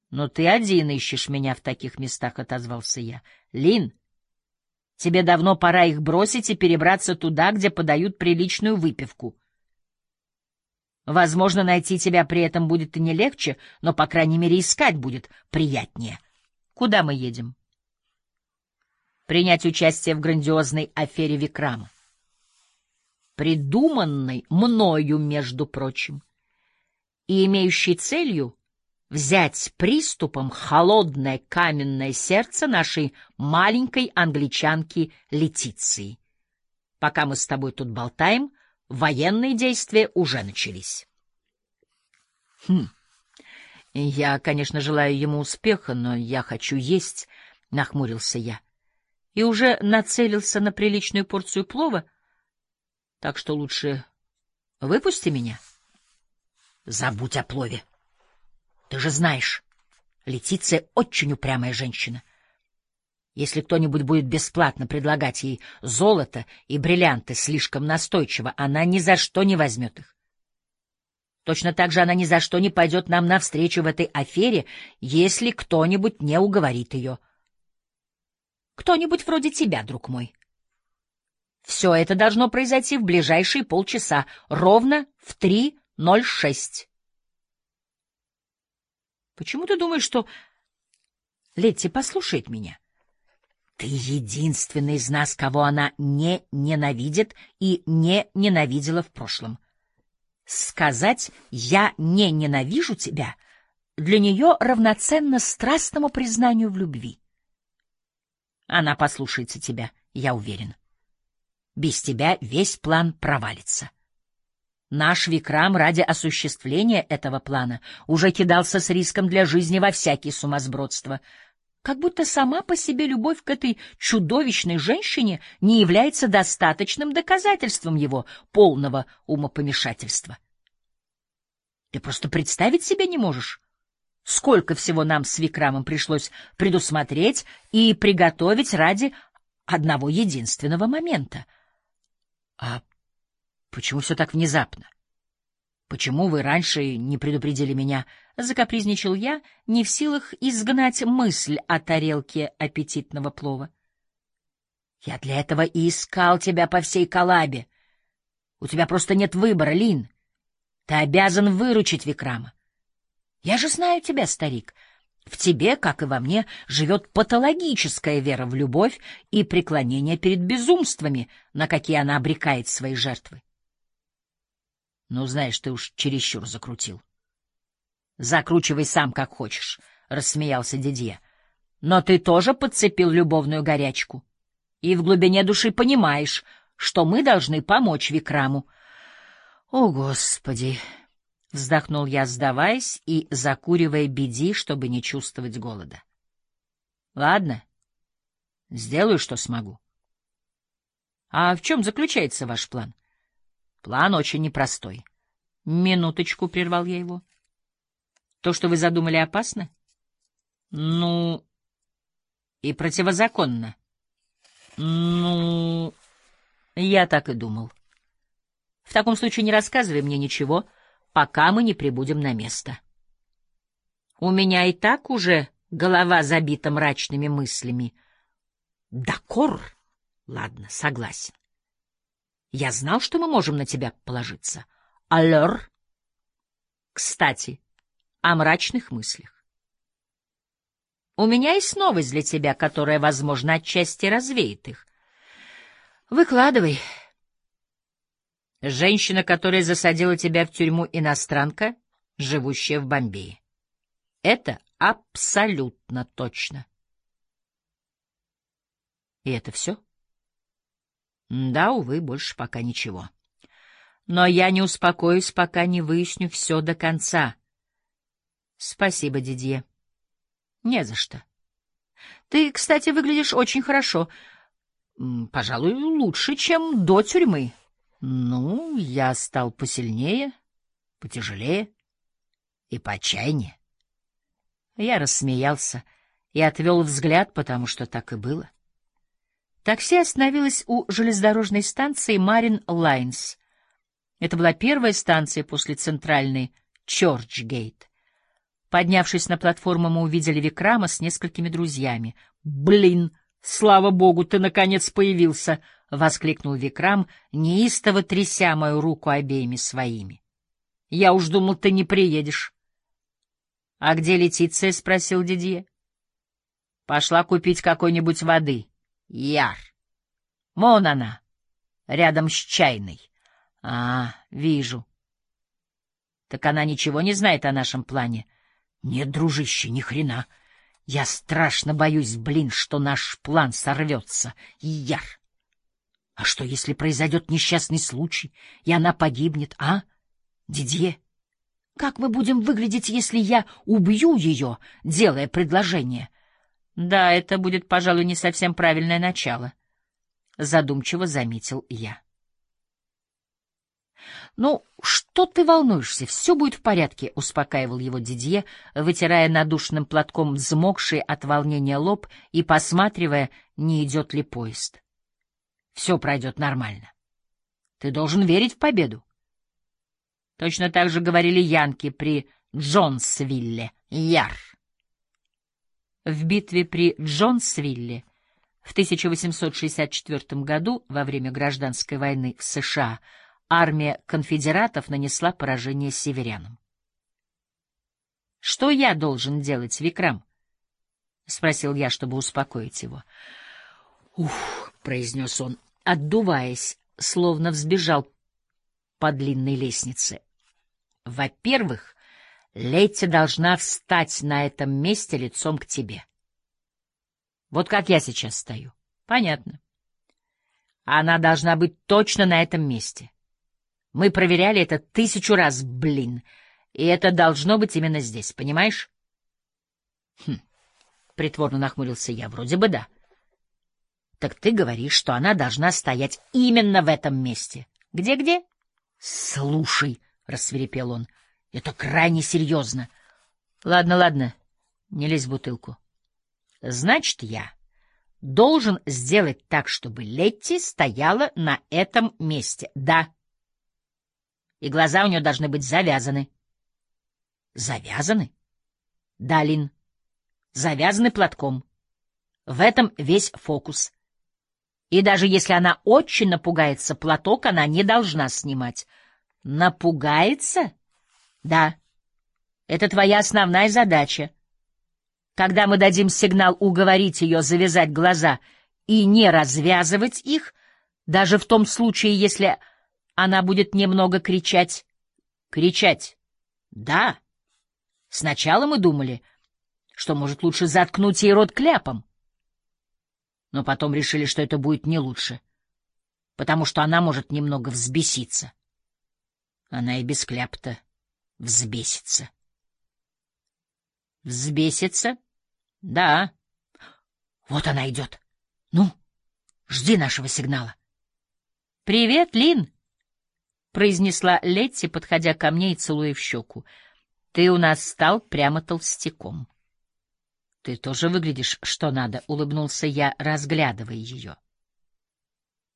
Но ты один ищешь меня в таких местах, — отозвался я. Лин, тебе давно пора их бросить и перебраться туда, где подают приличную выпивку. Возможно, найти тебя при этом будет и не легче, но, по крайней мере, искать будет приятнее. Куда мы едем? Принять участие в грандиозной афере Викрама, придуманной мною, между прочим, и имеющей целью взять приступом холодное каменное сердце нашей маленькой англичанки Летиции. Пока мы с тобой тут болтаем, военные действия уже начались. Я, конечно, желаю ему успеха, но я хочу есть, — нахмурился я, и уже нацелился на приличную порцию плова, так что лучше выпусти меня. Забудь о плове. Ты же знаешь, Летиция очень упрямая женщина. Если кто-нибудь будет бесплатно предлагать ей золото и бриллианты слишком настойчиво, она ни за что не возьмет их. Точно так же она ни за что не пойдет нам навстречу в этой афере, если кто-нибудь не уговорит ее. Кто-нибудь вроде тебя, друг мой. Все это должно произойти в ближайшие полчаса, ровно в 3:06. Почему ты думаешь, что Летти послушает меня? Ты единственный из нас, кого она не ненавидит и не ненавидела в прошлом. Сказать «я не ненавижу тебя» для нее равноценно страстному признанию в любви. Она послушается тебя, я уверен. Без тебя весь план провалится. Наш Викрам ради осуществления этого плана уже кидался с риском для жизни во всякие сумасбродства, как будто сама по себе любовь к этой чудовищной женщине не является достаточным доказательством его полного умопомешательства. Ты просто представить себе не можешь, сколько всего нам с Викрамом пришлось предусмотреть и приготовить ради одного единственного момента. А почему все так внезапно? Почему вы раньше не предупредили меня? Закапризничал я, не в силах изгнать мысль о тарелке аппетитного плова. Я для этого и искал тебя по всей Калабе. У тебя просто нет выбора, Лин. Ты обязан выручить Викрама. Я же знаю тебя, старик. В тебе, как и во мне, живет патологическая вера в любовь и преклонение перед безумствами, на какие она обрекает свои жертвы. Ну, знаешь, ты уж чересчур закрутил. Закручивай сам, как хочешь, — рассмеялся Дидье. Но ты тоже подцепил любовную горячку. И в глубине души понимаешь, что мы должны помочь Викраму. О, Господи! — вздохнул я, сдаваясь и закуривая биди, чтобы не чувствовать голода. Ладно, сделаю, что смогу. А в чем заключается ваш план? План очень непростой. Минуточку, — прервал я его. То, что вы задумали, опасно? Ну, и противозаконно. Ну, я так и думал. В таком случае не рассказывай мне ничего, пока мы не прибудем на место. У меня и так уже голова забита мрачными мыслями. Дакор? Ладно, согласен. Я знал, что мы можем на тебя положиться. Аллер? Кстати, о мрачных мыслях. У меня есть новость для тебя, которая, возможно, отчасти развеет их. Выкладывай. Женщина, которая засадила тебя в тюрьму, иностранка, живущая в Бомбее. Это абсолютно точно. И это все? Да, увы, больше пока ничего. Но я не успокоюсь, пока не выясню все до конца. Спасибо, Дидье. Не за что. Ты, кстати, выглядишь очень хорошо. Пожалуй, лучше, чем до тюрьмы. Ну, я стал посильнее, потяжелее и поотчаяннее. Я рассмеялся и отвел взгляд, потому что так и было. Такси остановилось у железнодорожной станции Марин Лайнс. Это была первая станция после центральной Чёрчгейт. Поднявшись на платформу, мы увидели Викрама с несколькими друзьями. «Блин, слава богу, ты наконец появился!» — воскликнул Викрам, неистово тряся мою руку обеими своими. «Я уж думал, ты не приедешь». «А где Летиция?» — спросил Дидье. «Пошла купить какой-нибудь воды. Яр. Вон она, рядом с чайной». «А, вижу». «Так она ничего не знает о нашем плане?» «Нет, дружище, ни хрена. Я страшно боюсь, что наш план сорвется. Яр. А что, если произойдет несчастный случай, и она погибнет, а? Дидье, как мы будем выглядеть, если я убью ее, делая предложение?» «Да, это будет, пожалуй, не совсем правильное начало», — задумчиво заметил я. «Ну, что ты волнуешься? Все будет в порядке», — успокаивал его Дидье, вытирая надушенным платком взмокший от волнения лоб и посматривая, не идет ли поезд. «Все пройдет нормально. Ты должен верить в победу». Точно так же говорили янки при Джонсвилле. Яр. В битве при Джонсвилле в 1864 году, во время гражданской войны в США, армия конфедератов нанесла поражение северянам. «Что я должен делать, Викрам?» — спросил я, чтобы успокоить его. «Ух», — произнес он, отдуваясь, словно взбежал по длинной лестнице. «Во-первых, Летти должна встать на этом месте лицом к тебе. Вот как я сейчас стою. Понятно. Она должна быть точно на этом месте. Мы проверяли это 1000 раз, и это должно быть именно здесь, понимаешь?» Притворно нахмурился я. «Вроде бы да». «Так ты говоришь, что она должна стоять именно в этом месте. Где-где?» «Слушай», — рассвирепел он, — «это крайне серьезно». «Ладно, ладно, не лезь в бутылку. Значит, я должен сделать так, чтобы Летти стояла на этом месте. Да. И глаза у нее должны быть завязаны». «Завязаны?» «Да, Лин, завязаны платком. В этом весь фокус. И даже если она очень напугается, платок она не должна снимать». «Напугается?» «Да. Это твоя основная задача. Когда мы дадим сигнал уговорить ее завязать глаза и не развязывать их, даже в том случае, если она будет немного кричать». «Кричать?» «Да. Сначала мы думали, что, может, лучше заткнуть ей рот кляпом. Но потом решили, что это будет не лучше, потому что она может немного взбеситься. Она и без кляпа-то взбесится». «Взбесится?» «Да». «Вот она идет. Ну, жди нашего сигнала». «Привет, Лин», — произнесла Летти, подходя ко мне и целуя в щеку. «Ты у нас стал прямо толстяком». «Ты тоже выглядишь что надо», — улыбнулся я, разглядывая ее.